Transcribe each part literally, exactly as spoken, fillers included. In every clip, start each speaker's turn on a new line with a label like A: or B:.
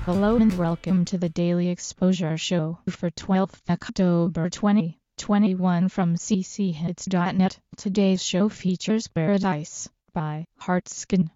A: Hello and welcome to the Daily Exposure Show for twelfth October twenty twenty-one from c c hits dot net. Today's show features Paradise by Heartskin.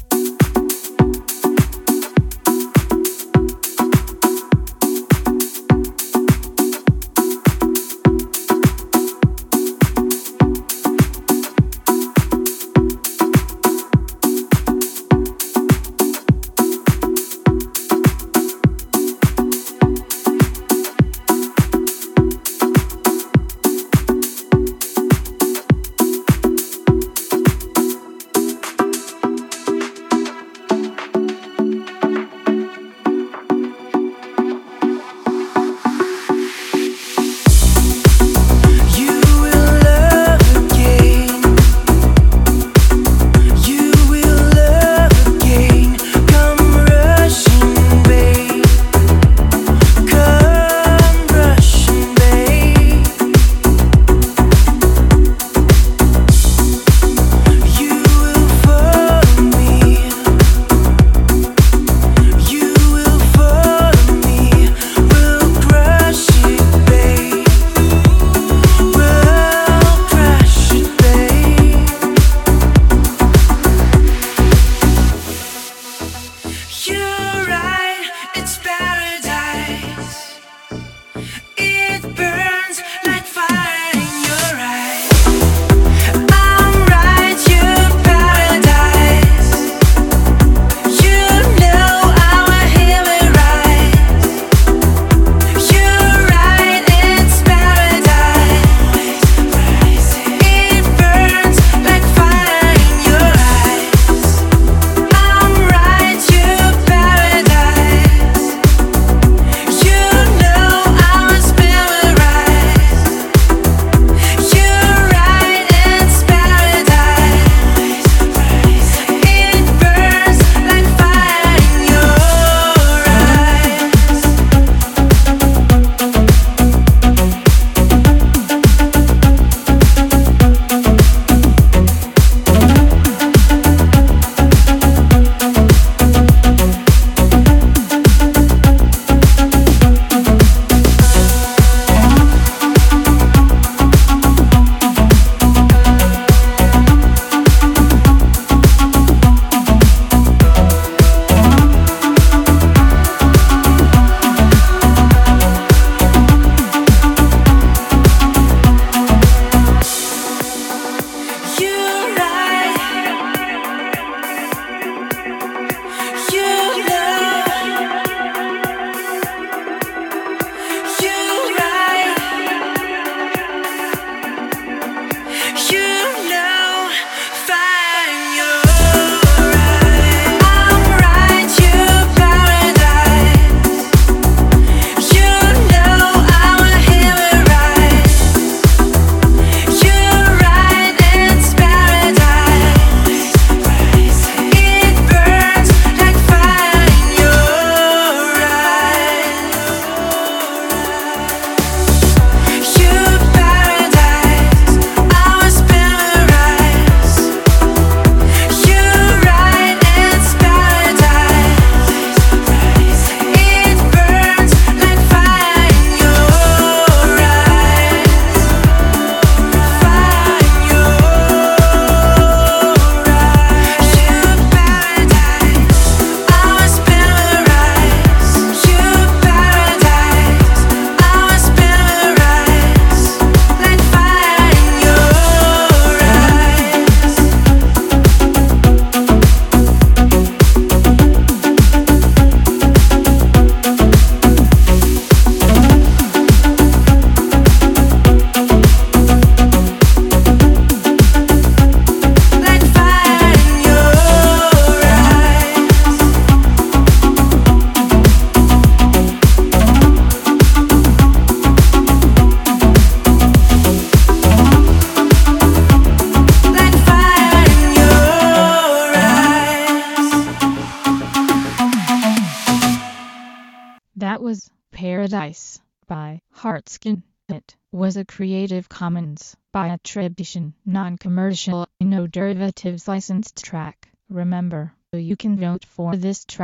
A: That was Paradise by Heartskin. It was a Creative Commons by attribution, non-commercial, no derivatives licensed track. Remember, you can vote for this track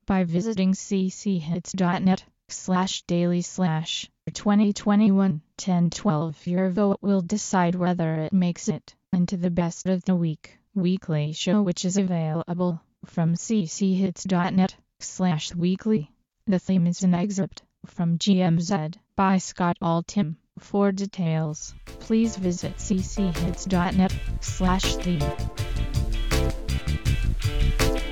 A: by visiting cchits.net slash daily slash twenty twenty-one ten twelve. Your vote will decide whether it makes it into the best of the week weekly show, which is available from cchits.net slash weekly. The theme is an excerpt from G M Z by Scott Altham. For details, please visit cchits.net slash theme.